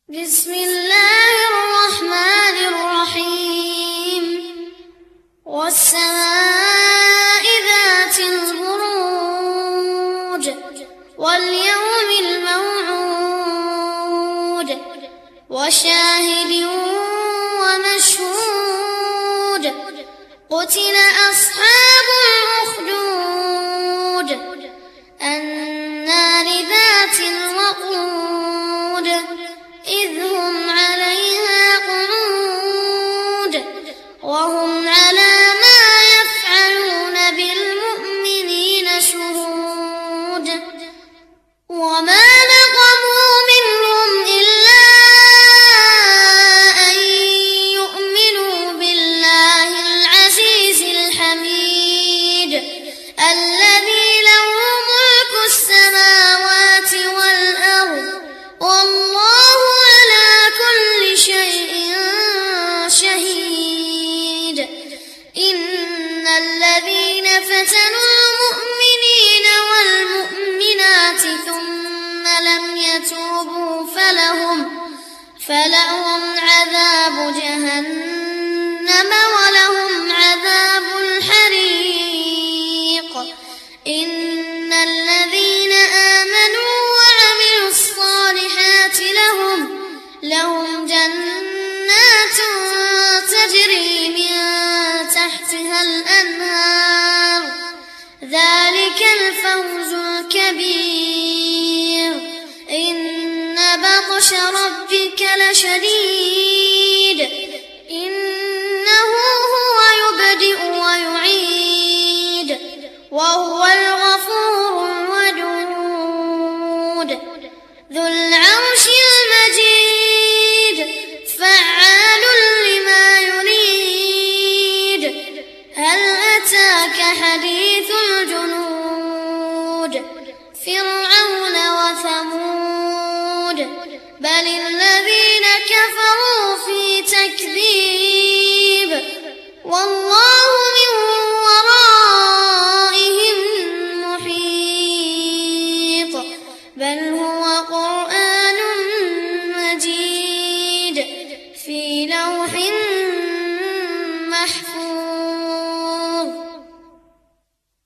بسم الله الرحمن الرحيم والسماء ذات البروج واليوم الموعود وشاهد ومشهود قتل أصحاب الأخدود النار ذات الوقود إذ هم عليها قعود وهم على ما يفعلون بالمؤمنين شهود وما نقموا منهم إلا أن يؤمنوا بالله العزيز الحميد الذي له ملك السماوات والأرض والله على كل شيء شهيد إن الذين فتنوا المؤمنين والمؤمنات ثم لم يتوبوا فلهم عذاب جهنم ولهم عذاب الحريق إن الذين آمنوا وعملوا الصالحات لهم جنات تجري من تحتها الأنهار ذلك الفوز الكبير إن بطش ربك لشديد إنه هو يبدئ ويعيد وهو